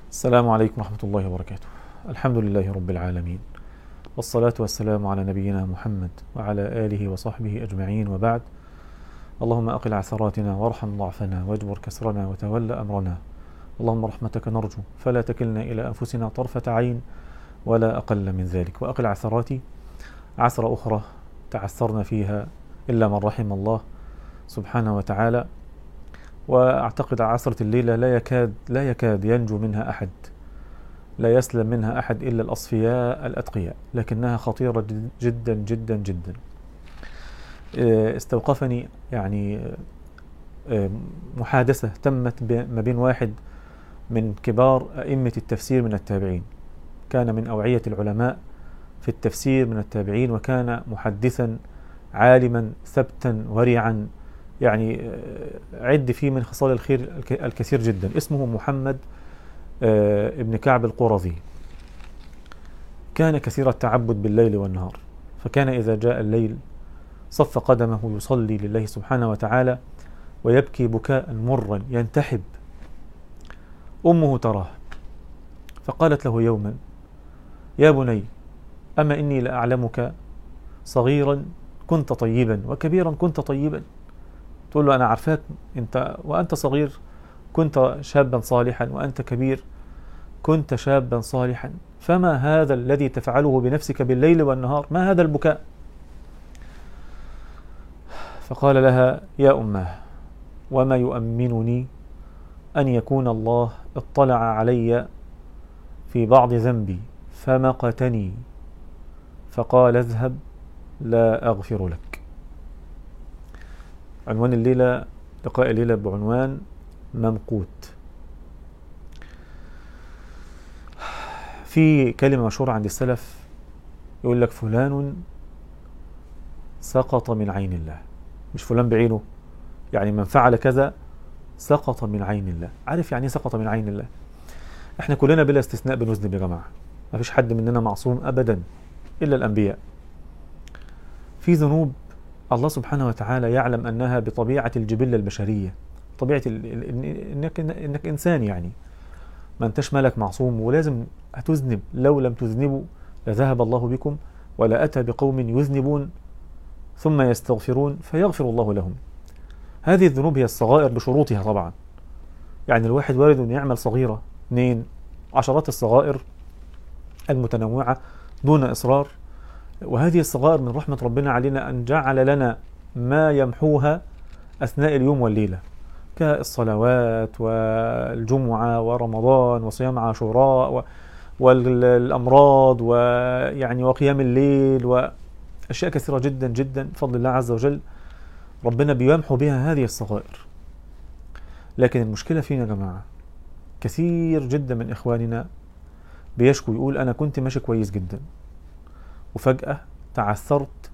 السلام عليكم ورحمة الله وبركاته. الحمد لله رب العالمين، والصلاة والسلام على نبينا محمد وعلى آله وصحبه أجمعين، وبعد. اللهم أقل عثراتنا وارحم ضعفنا واجبر كسرنا وتولى أمرنا. اللهم رحمتك نرجو فلا تكلنا إلى أنفسنا طرفة عين ولا أقل من ذلك، وأقل عثراتي عثرة أخرى تعثرنا فيها إلا من رحم الله سبحانه وتعالى. وأعتقد عثرة الليلة لا يكاد ينجو منها أحد، لا يسلم منها أحد إلا الأصفياء الأتقياء، لكنها خطيرة جدا جدا جدا. استوقفني محادثة تمت ما بين واحد من كبار أئمة التفسير من التابعين، كان من أوعية العلماء في التفسير من التابعين، وكان محدثا عالما ثبتا ورعا، عد فيه من خصال الخير الكثير جدا. اسمه محمد ابن كعب القرظي. كان كثير التعبد بالليل والنهار، فكان إذا جاء الليل صف قدمه يصلي لله سبحانه وتعالى ويبكي بكاء مرا ينتحب. أمه تراه فقالت له يوما: يا بني، أما إني لأعلمك صغيرا كنت طيبا وكبيرا كنت طيبا. تقول له: أنا عارفاك أنت وأنت صغير كنت شابا صالحا، وأنت كبير كنت شابا صالحا، فما هذا الذي تفعله بنفسك بالليل والنهار؟ ما هذا البكاء؟ فقال لها: يا أماه، وما يؤمنني أن يكون الله اطلع علي في بعض ذنبي فمقتني فقال: اذهب لا أغفر لك. عنوان الليلة، لقاء الليلة، بعنوان ممقوت. في كلمة مشهورة عند السلف يقول لك: فلان سقط من عين الله. مش فلان بعينه، من فعل كذا سقط من عين الله. عارف يعني ايه سقط من عين الله؟ احنا كلنا بلا استثناء بنذنب يا جماعة، ما فيش حد مننا معصوم أبدا إلا الأنبياء. في ذنوب الله سبحانه وتعالى يعلم أنها بطبيعة الجبلة البشرية، طبيعة إنك إنسان، ما أنتش ملك معصوم ولازم هتذنب. لو لم تذنبوا لذهب الله بكم ولا أتى بقوم يذنبون ثم يستغفرون فيغفر الله لهم. هذه الذنوب هي الصغائر بشروطها طبعا. الواحد وارد أن يعمل صغيرة، 2، عشرات الصغائر المتنوعة دون إصرار. وهذه الصغائر من رحمة ربنا علينا أن جعل لنا ما يمحوها أثناء اليوم والليلة، كالصلوات والجمعة ورمضان وصيام عاشوراء والأمراض وقيام الليل وأشياء كثيرة جدا جدا بفضل الله عز وجل، ربنا بيمحو بها هذه الصغائر. لكن المشكلة فينا يا جماعة، كثير جدا من إخواننا بيشكو، يقول: أنا كنت ماشي كويس جدا وفجأة تعثرت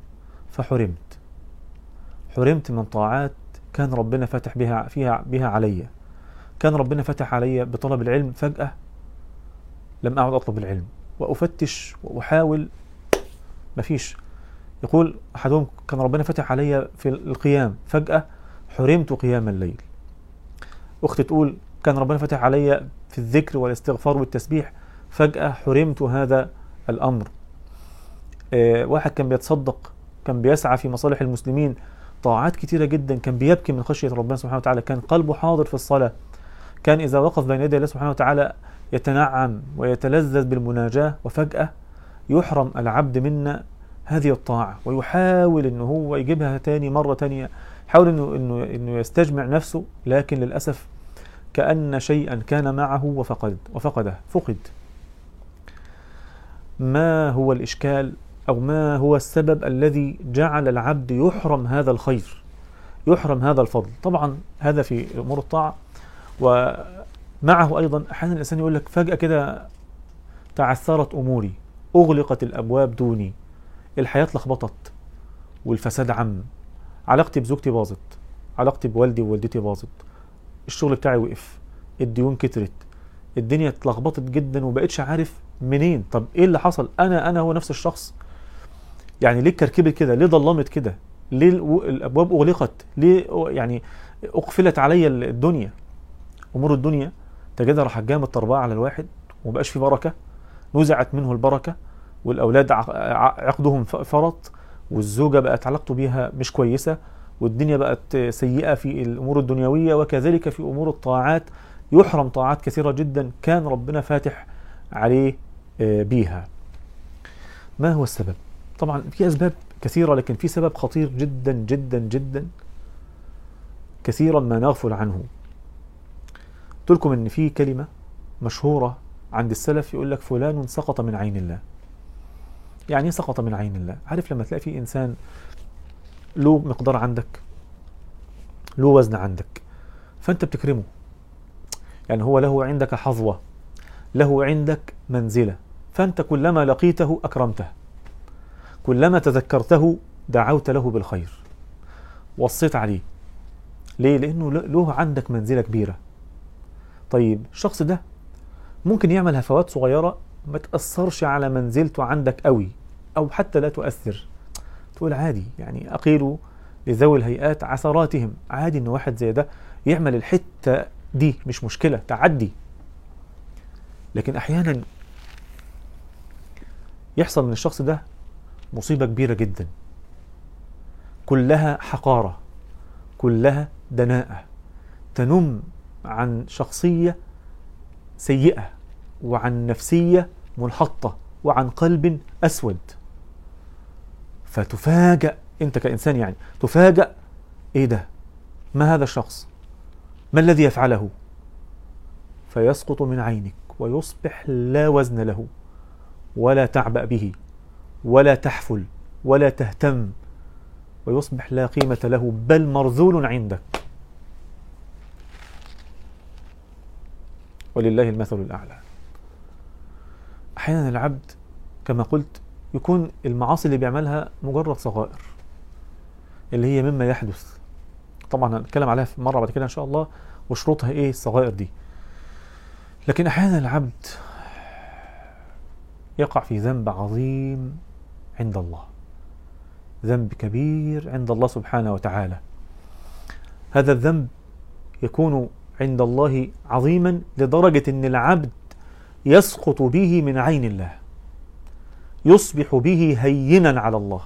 فحرمت من طاعات كان ربنا فتح بها علي، كان ربنا فتح علي بطلب العلم، فجأة لم أعد أطلب العلم وأفتش وأحاول، مفيش. يقول أحدهم: كان ربنا فتح علي في القيام، فجأة حرمت قيام الليل. أختي تقول: كان ربنا فتح علي في الذكر والاستغفار والتسبيح، فجأة حرمت هذا الأمر. واحد كان بيتصدق، كان بيسعى في مصالح المسلمين، طاعات كتيرة جدا، كان بيبكي من خشية ربنا سبحانه وتعالى، كان قلبه حاضر في الصلاة، كان إذا وقف بين يدي الله سبحانه وتعالى يتنعم ويتلذذ بالمناجاة، وفجأة يحرم العبد منا هذه الطاعة، ويحاول إنه هو يجيبها تاني مرة تانية، يحاول إنه يستجمع نفسه، لكن للأسف كأن شيئا كان معه فقد. ما هو الإشكال أو ما هو السبب الذي جعل العبد يحرم هذا الخير، يحرم هذا الفضل؟ طبعا هذا في أمور الطاعة، ومعه أيضا أحيانا الإنسان يقول لك فجأة كده: تعثرت أموري، أغلقت الأبواب دوني، الحياة اتلخبطت والفساد عم، علاقتي بزوجتي باظت، علاقتي بوالدي ووالدتي باظت، الشغل بتاعي وقف، الديون كترت، الدنيا اتلخبطت جدا وبقيتش عارف منين. طب ايه اللي حصل؟ انا هو نفس الشخص، ليه كركبت كده؟ ليه ضلمت كده؟ ليه الابواب اغلقت؟ ليه اقفلت علي الدنيا؟ امور الدنيا تجدها راح جامد الطرباء على الواحد ومبقاش في بركة، نزعت منه البركة، والأولاد عقدهم فرط، والزوجة بقت علاقته بيها مش كويسة، والدنيا بقت سيئة في الأمور الدنيوية، وكذلك في أمور الطاعات يحرم طاعات كثيرة جدا كان ربنا فاتح عليه بيها. ما هو السبب؟ طبعا في أسباب كثيرة، لكن في سبب خطير جدا جدا جدا كثيرا ما نغفل عنه. قلت لكم ان في كلمة مشهورة عند السلف يقول لك فلان سقط من عين الله. يعني ايه سقط من عين الله؟ عارف لما تلاقي في انسان له مقدار عندك، له وزن عندك، فانت بتكرمه، يعني هو له عندك حظوة، له عندك منزلة، فانت كلما لقيته اكرمته، كلما تذكرته دعوت له بالخير، وصيت عليه. ليه؟ لانه له عندك منزلة كبيرة. طيب الشخص ده ممكن يعمل هفوات صغيرة ما تأثرش على منزلته عندك قوي، أو حتى لا تؤثر، تقول عادي، يعني أقيل لذوي الهيئات عثراتهم، عادي إن واحد زي ده يعمل الحتة دي، مش مشكلة، تعدي. لكن أحيانا يحصل من الشخص ده مصيبة كبيرة جدا، كلها حقارة، كلها دناءة، تنم عن شخصية سيئة، وعن نفسية منحطة، وعن قلب أسود. فتفاجأ أنت كإنسان، يعني تفاجأ، إيه ده؟ ما هذا الشخص؟ ما الذي يفعله؟ فيسقط من عينك ويصبح لا وزن له، ولا تعبأ به، ولا تحفل، ولا تهتم، ويصبح لا قيمة له، بل مرذول عندك. ولله المثل الأعلى. أحيانا العبد كما قلت يكون المعاصي اللي بيعملها مجرد صغائر، اللي هي مما يحدث، طبعا هنتكلم عليها في مرة بعد كده إن شاء الله، وشروطها إيه الصغائر دي. لكن أحيانا العبد يقع في ذنب عظيم عند الله، ذنب كبير عند الله سبحانه وتعالى. هذا الذنب يكون عند الله عظيما لدرجة أن العبد يسقط به من عين الله، يصبح به هينا على الله،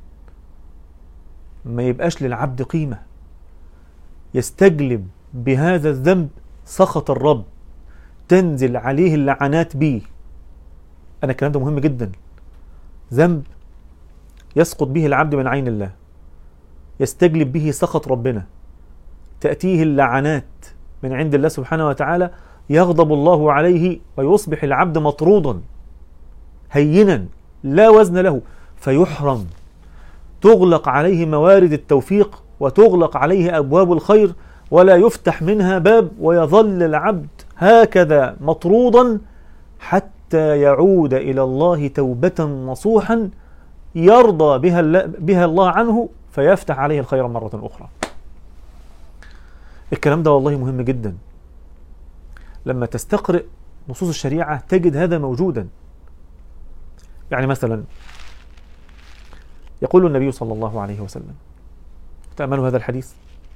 ما يبقاش للعبد قيمة، يستجلب بهذا الذنب سخط الرب، تنزل عليه اللعنات به. أنا الكلام ده مهم جدا. ذنب يسقط به العبد من عين الله، يستجلب به سخط ربنا، تأتيه اللعنات من عند الله سبحانه وتعالى، يغضب الله عليه ويصبح العبد مطرودا هينا لا وزن له، فيحرم، تغلق عليه موارد التوفيق، وتغلق عليه أبواب الخير، ولا يفتح منها باب، ويظل العبد هكذا مطرودا حتى يعود إلى الله توبة نصوحا يرضى بها الله عنه، فيفتح عليه الخير مرة أخرى. الكلام ده والله مهم جدا. لما تستقرئ نصوص الشريعة تجد هذا موجودا. يعني مثلا يقول النبي صلى الله عليه وسلم، تأملوا هذا الحديث،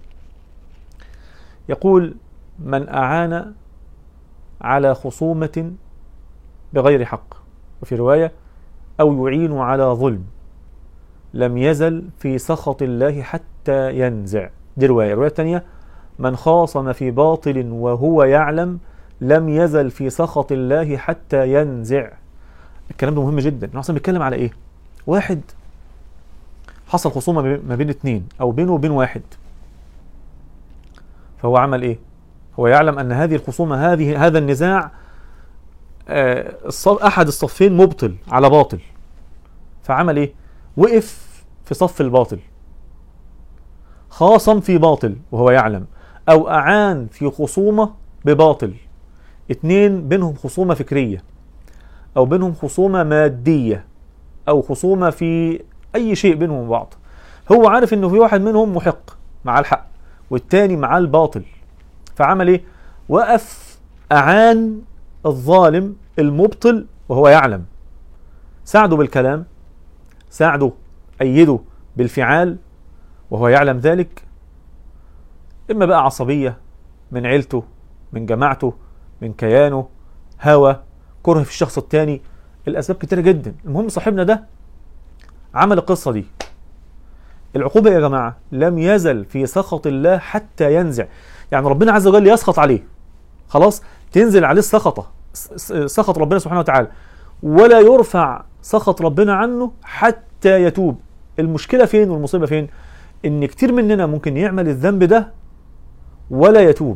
يقول: من أعان على خصومة بغير حق، وفي رواية: أو يعين على ظلم، لم يزل في سخط الله حتى ينزع. دي رواية. الرواية الثانية: من خاصم في باطل وهو يعلم، لم يزل في سخط الله حتى ينزع. الكلام ده مهم جدا. احنا اصلا بنتكلم على ايه؟ واحد حصل خصومة ما بين اتنين، او بينه وبين واحد، فهو عمل ايه؟ هو يعلم ان هذه الخصومة، هذا النزاع، احد الصفين مبطل على باطل، فعمل ايه؟ وقف في صف الباطل، خاصم في باطل وهو يعلم، او اعان في خصومة بباطل. اتنين بينهم خصومة فكرية، او بينهم خصومة مادية، او خصومة في اي شيء بينهم بعض، هو عارف انه في واحد منهم محق مع الحق والتاني مع الباطل، فعمل ايه؟ وقف اعان الظالم المبطل وهو يعلم، ساعده بالكلام، ساعده، أيده بالفعال وهو يعلم ذلك، إما بقى عصبية من عيلته، من جماعته، من كيانه، هوى، كره في الشخص التاني، الأسباب كتيرة جدا. المهم صاحبنا ده عمل القصة دي. العقوبة يا جماعة لم يزل في سخط الله حتى ينزع. يعني ربنا عز وجل يسخط عليه، خلاص تنزل عليه السخطة، سخط ربنا سبحانه وتعالى، ولا يرفع سخط ربنا عنه حتى يتوب. المشكلة فين والمصيبة فين؟ إن كتير مننا ممكن يعمل الذنب ده ولا يتوب.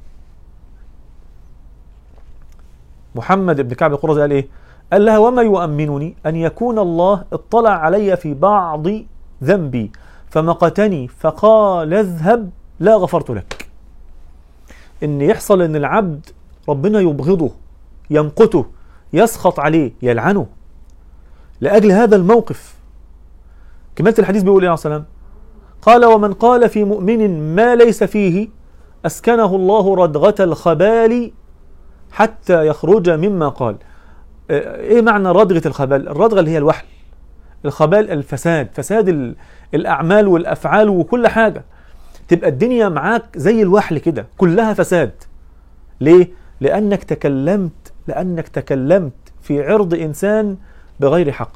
محمد بن كعب القرظي قال إيه؟ قال لها: وما يؤمنني أن يكون الله اطلع علي في بعض ذنبي فمقتني فقال اذهب لا غفرت لك. إن يحصل إن العبد ربنا يبغضه، يمقته، يسخط عليه، يلعنه لأجل هذا الموقف. كمالة الحديث بيقول عليه السلام: قال: ومن قال في مؤمن ما ليس فيه أسكنه الله ردغة الخبال حتى يخرج مما قال. ايه معنى ردغة الخبال؟ الردغة اللي هي الوحل، الخبال الفساد، فساد الأعمال والأفعال وكل حاجة، تبقى الدنيا معاك زي الوحل كده كلها فساد. ليه؟ لأنك تكلمت في عرض إنسان بغير حق.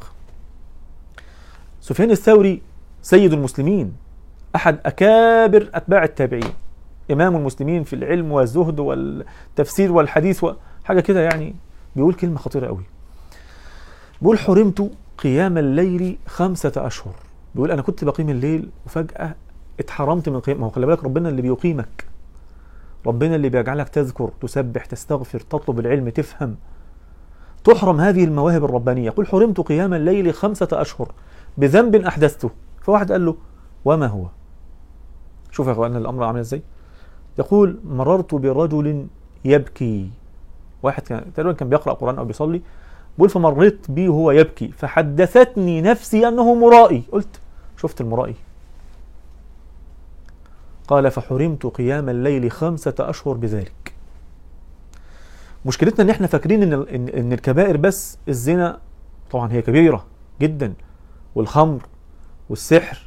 سفيان الثوري سيد المسلمين، أحد أكابر أتباع التابعين، إمام المسلمين في العلم والزهد والتفسير والحديث وحاجة كده يعني، بيقول كلمة خطيرة قوي. بيقول: حرمت قيام الليل 5 أشهر. بيقول أنا كنت بقيم الليل وفجأة اتحرمت من قيام. ما هو خلي بالك ربنا اللي بيقيمك، ربنا اللي بيجعلك تذكر، تسبح، تستغفر، تطلب العلم، تفهم، تحرم هذه المواهب الربانية. يقول: حرمت قيام الليل 5 أشهر بذنب أحدثته. فواحد قال له: وما هو؟ شوف يا أخوان الأمر عامل إزاي. يقول: مررت برجل يبكي. واحد تقريبا كان بيقرأ قرآن أو بيصلي، بيقول: فمريت بي وهو يبكي فحدثتني نفسي أنه مرائي. قلت: شفت المرائي؟ قال: فحرمت قيام الليل 5 أشهر بذلك. مشكلتنا ان احنا فاكرين ان الكبائر بس الزنا، طبعا هي كبيرة جدا، والخمر والسحر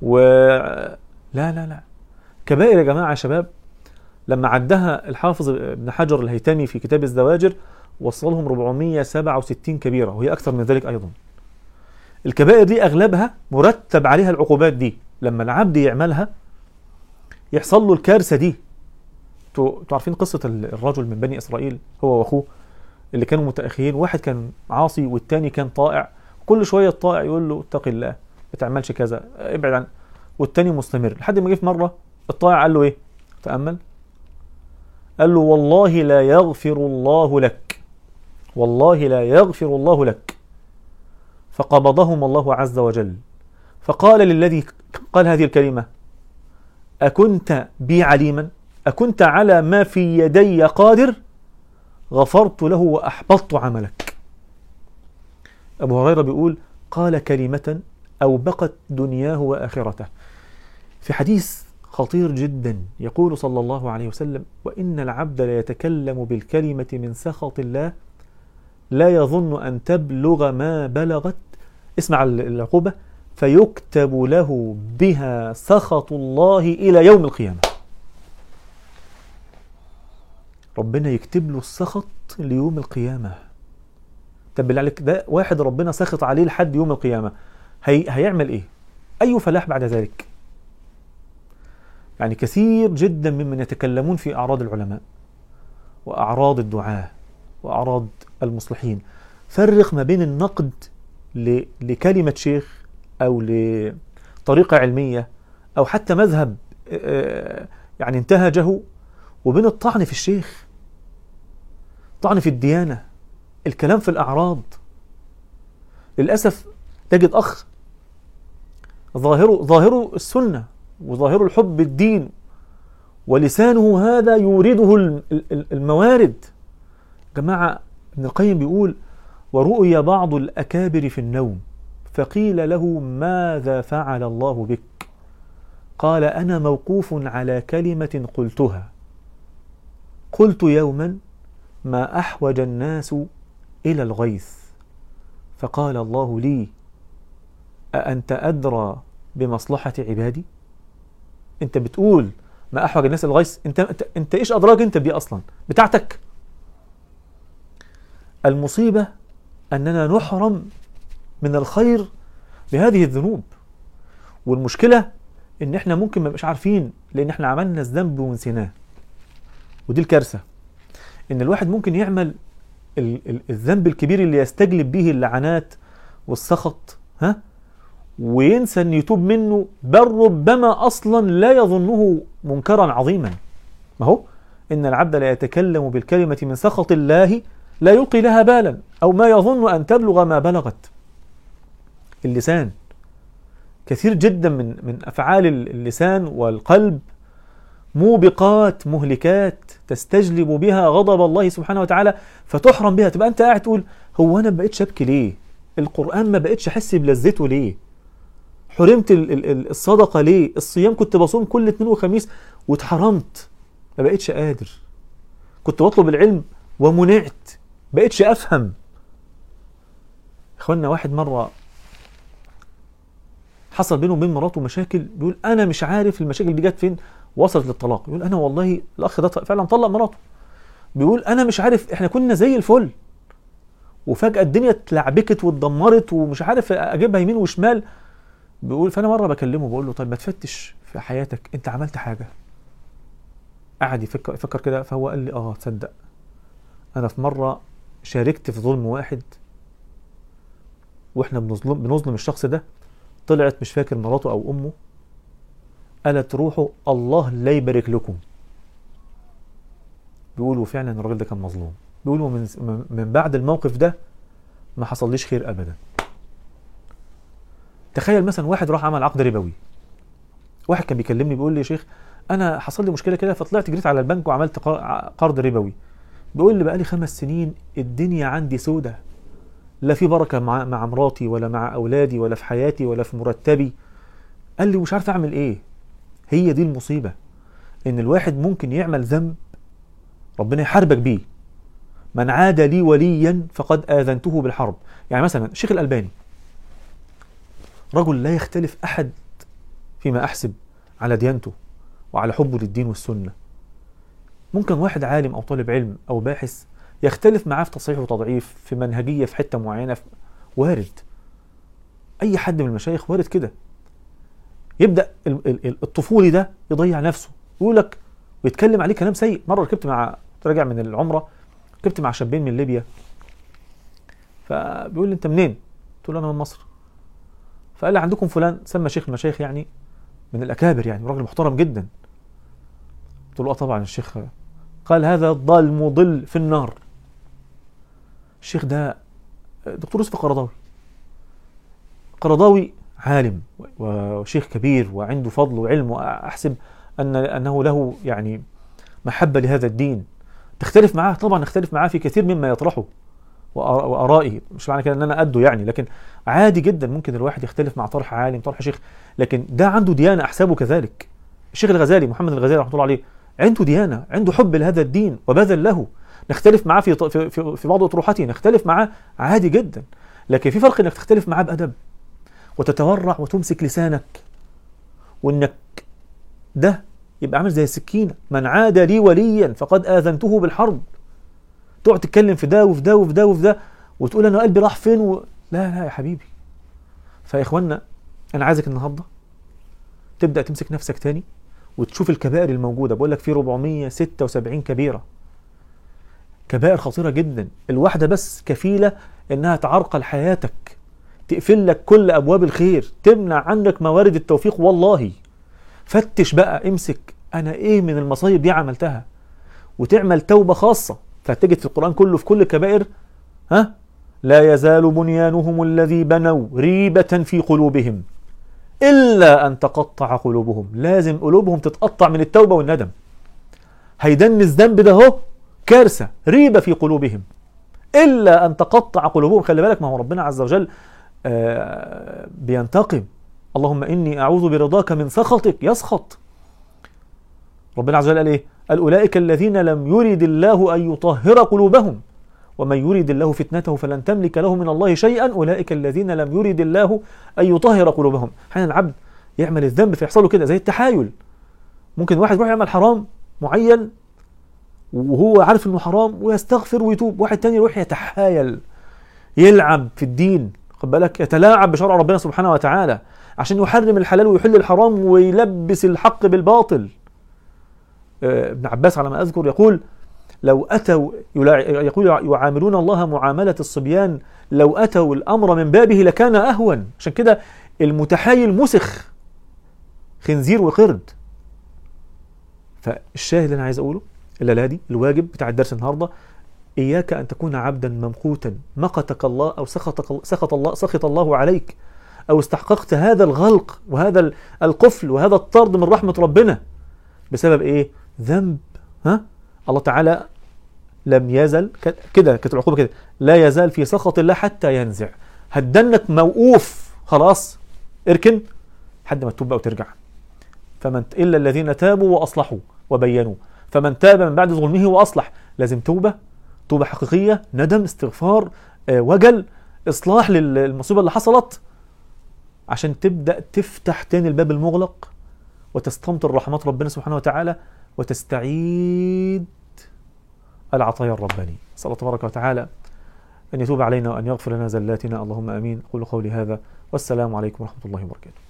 لا لا لا، كبائر يا جماعة يا شباب لما عدها الحافظ ابن حجر الهيثمي في كتاب الزواجر وصلهم 467 كبيرة، وهي أكثر من ذلك أيضا. الكبائر دي أغلبها مرتب عليها العقوبات دي، لما العبد يعملها يحصل له الكارثة دي. انتوا عارفين قصة الرجل من بني إسرائيل هو وأخوه اللي كانوا متأخيين، واحد كان عاصي والتاني كان طائع، كل شوية الطائع يقول له اتق الله، ما تعملش كذا، ابعد عن، والتاني مستمر، لحد ما جه في مرة الطائع قال له ايه؟ تأمل، قال له: والله لا يغفر الله لك، والله لا يغفر الله لك. فقبضهم الله عز وجل، فقال للذي قال هذه الكلمة: أكنت بي عليما؟ أكنت على ما في يدي قادر؟ غفرت له وأحبطت عملك. أبو هريرة بيقول: قال كلمة أوبقت دنياه وآخرته. في حديث خطير جدا يقول صلى الله عليه وسلم: وإن العبد ليتكلم بالكلمة من سخط الله لا يظن أن تبلغ ما بلغت، اسمع العقوبة، فيكتب له بها سخط الله إلى يوم القيامة. ربنا يكتب له السخط ليوم القيامة. طب بالله عليك، ده واحد ربنا سخط عليه لحد يوم القيامة، هيعمل ايه؟ أي فلاح بعد ذلك؟ يعني كثير جدا ممن يتكلمون في أعراض العلماء وأعراض الدعاة وأعراض المصلحين، فرق ما بين النقد لكلمة شيخ أو لطريقة علمية أو حتى مذهب يعني انتهجه، وبين الطعن في الشيخ، طعن في الديانة، الكلام في الأعراض. للأسف تجد أخ ظاهره السنة وظاهره الحب بالدين، ولسانه هذا يورده الموارد. جماعة ابن القيم بيقول: ورؤي بعض الأكابر في النوم فقيل له: ماذا فعل الله بك؟ قال: أنا موقوف على كلمة قلتها، قلت يوما: ما أحوج الناس إلى الغيث، فقال الله لي: أأنت أدرى بمصلحة عبادي؟ أنت بتقول ما أحوج الناس إلى الغيث، أنت إيش أدراك أنت بدي أصلا؟ بتاعتك المصيبة أننا نحرم من الخير بهذه الذنوب. والمشكلة إن إحنا ممكن ما نبقاش عارفين، لأن إحنا عملنا الذنب ونسيناه. ودي الكارثة، إن الواحد ممكن يعمل الذنب الكبير اللي يستجلب به اللعنات والسخط، وينسى أن يتوب منه، بل ربما أصلا لا يظنه منكرا عظيما. ما هو إن العبد لا يتكلم بالكلمة من سخط الله لا يلقي لها بالا، أو ما يظن أن تبلغ ما بلغت. اللسان كثير جدا من أفعال اللسان والقلب موبقات مهلكات تستجلب بها غضب الله سبحانه وتعالى، فتحرم بها. تبقى أنت قاعد تقول هو أنا ما بقتش أبكي ليه؟ القرآن ما بقتش أحس بلذته ليه؟ حرمت الصدقة ليه؟ الصيام كنت بصوم كل اثنين وخميس واتحرمت، ما بقتش قادر. كنت بطلب العلم ومنعت، بقتش أفهم. إخواننا، واحد مرة حصل بينه وبين مراته مشاكل، بيقول أنا مش عارف المشاكل دي جت فين، وصلت للطلاق. يقول أنا والله الأخ ده فعلا طلق مراته. بيقول أنا مش عارف، إحنا كنا زي الفل وفجأة الدنيا اتلعبكت واتدمرت ومش عارف أجيبها يمين وشمال. بيقول فأنا مرة بكلمه بقول له طيب ما تفتش في حياتك، أنت عملت حاجة؟ قعد يفكر كده، فهو قال لي تصدق أنا في مرة شاركت في ظلم واحد، وإحنا بنظلم الشخص ده، طلعت مش فاكر مراته أو أمه، قالت روحوا الله لا يبارك لكم. بيقولوا فعلا الراجل ده كان مظلوم. بيقولوا من بعد الموقف ده ما حصليش خير أبدا. تخيل مثلا واحد راح عمل عقد ربوي. واحد كان بيكلمني بيقول لي يا شيخ أنا حصل لي مشكلة كده، فطلعت جريت على البنك وعملت قرض ربوي. بيقول لي بقالي 5 سنين الدنيا عندي سودة، لا في بركة مع مراتي ولا مع أولادي ولا في حياتي ولا في مرتبي. قال لي مش عارف أعمل إيه. هي دي المصيبة، إن الواحد ممكن يعمل ذنب ربنا يحاربك بيه. من عاد لي وليا فقد آذنته بالحرب. يعني مثلا الشيخ الألباني رجل لا يختلف أحد فيما أحسب على ديانته وعلى حبه للدين والسنة. ممكن واحد عالم أو طالب علم أو باحث يختلف معاه في تصحيح وتضعيف، في منهجية، في حتة معينة، وارد. أي حد من المشايخ وارد كده. يبدأ الطفولي ده يضيع نفسه، يقول لك ويتكلم عليه كلام سيء. مرة راجع من العمرة، ركبت مع شابين من ليبيا، فبيقول لي أنت منين؟ قلت له أنا من مصر. فقال لي عندكم فلان، سمى شيخ المشايخ يعني من الأكابر، يعني راجل محترم جدا. قلت له طبعا الشيخ. قال هذا ضال مضل في النار. الشيخ ده دكتور يوسف قرضاوي عالم وشيخ كبير وعنده فضل وعلم، وأحسب أنه له يعني محبة لهذا الدين. تختلف معاه؟ طبعا نختلف معاه في كثير مما يطرحه وآرائه. مش معنى كده أن أنا قده يعني، لكن عادي جدا ممكن الواحد يختلف مع طرح عالم، طرح شيخ، لكن ده عنده ديانة أحسابه كذلك. الشيخ الغزالي، محمد الغزالي رحمه الله عليه، عنده ديانة، عنده حب لهذا الدين وبذل له. نختلف معاه في بعض أطروحاته، نختلف معاه عادي جدا، لكن في فرق انك تختلف معاه بأدب وتتورع وتمسك لسانك، وانك ده يبقى عامل زي السكينة. من عاد لي وليا فقد آذنته بالحرب. تقعد تتكلم في ده وفي ده وفي ده وفي ده وتقول انا قلبي راح فين لا يا حبيبي. فيا اخوانا، انا عايزك النهارده تبدأ تمسك نفسك تاني وتشوف الكبائر الموجودة. بقول لك في 476 كبيرة، كبائر خطيرة جدا. الواحدة بس كفيلة انها تعرقل حياتك، تقفل لك كل ابواب الخير، تمنع عنك موارد التوفيق. والله فتش بقى، امسك انا ايه من المصايب دي عملتها، وتعمل توبة خاصة. فتجد في القرآن كله في كل الكبائر لا يزال بنيانهم الذي بنوا ريبة في قلوبهم إلا أن تقطع قلوبهم. لازم قلوبهم تتقطع من التوبة والندم. هيدنس ذنب ده هو كارثة، ريبة في قلوبهم إلا أن تقطع قلوبهم. خلي بالك، ما هو ربنا عز وجل بينتقم. اللهم إني أعوذ برضاك من سخطك. يسخط. ربنا عز وجل قال إيه؟ قال أولئك الذين لم يرد الله أن يطهر قلوبهم ومن يرد الله فتنته فلن تملك له من الله شيئا أولئك الذين لم يرد الله أن يطهر قلوبهم. حين العبد يعمل الذنب فيحصل له كده زي التحايل. ممكن واحد يروح يعمل حرام معين وهو عارف انه حرام ويستغفر ويتوب. واحد تاني يروح يتحايل يلعب في الدين، خد بالك، يتلاعب بشرع ربنا سبحانه وتعالى عشان يحرم الحلال ويحل الحرام ويلبس الحق بالباطل. ابن عباس على ما أذكر يقول لو أتوا يقول يعاملون الله معاملة الصبيان، لو أتوا الأمر من بابه لكان أهون. عشان كده المتحايل مسخ، خنزير وقرد. فالشاهد اللي أنا عايز أقوله الليلة دي، الواجب بتاع الدرس النهاردة، إياك أن تكون عبدا ممقوتا مقتك الله أو سخط الله عليك، أو استحققت هذا الغلق وهذا القفل وهذا الطرد من رحمة ربنا بسبب إيه؟ ذنب. الله تعالى لم يزل كده، كانت العقوبة كده، لا يزال في سخط الله حتى ينزع. هتدنك موقوف خلاص، اركن حد ما تتوب أو ترجع. فمن إلا الذين تابوا وأصلحوا وبينوا، فمن تاب من بعد ظلمه وأصلح. لازم توبة حقيقية، ندم، استغفار، وجل، إصلاح للمصيبة اللي حصلت، عشان تبدأ تفتح تاني الباب المغلق وتستمطر رحمات ربنا سبحانه وتعالى وتستعيد العطايا الربانية. نسأل الله تبارك وتعالى أن يتوب علينا وأن يغفر لنا زلاتنا، اللهم آمين. أقول قولي هذا والسلام عليكم ورحمة الله وبركاته.